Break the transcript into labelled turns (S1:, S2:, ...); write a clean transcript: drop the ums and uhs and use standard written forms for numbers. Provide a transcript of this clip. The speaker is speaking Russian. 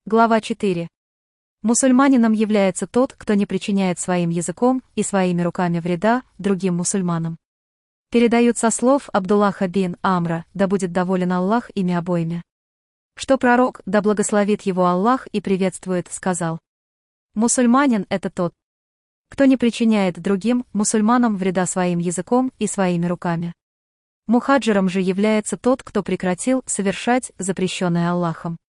S1: Глава 4. Мусульманином является тот, кто не причиняет своим языком и своими руками вреда другим мусульманам. Передают со слов Абдуллаха бин Амра, да будет доволен Аллах ими обоими. Что пророк, да благословит его Аллах и приветствует, сказал: мусульманин — это тот, кто не причиняет другим мусульманам вреда своим языком и своими руками. Мухаджиром же является тот, кто прекратил совершать запрещенное Аллахом.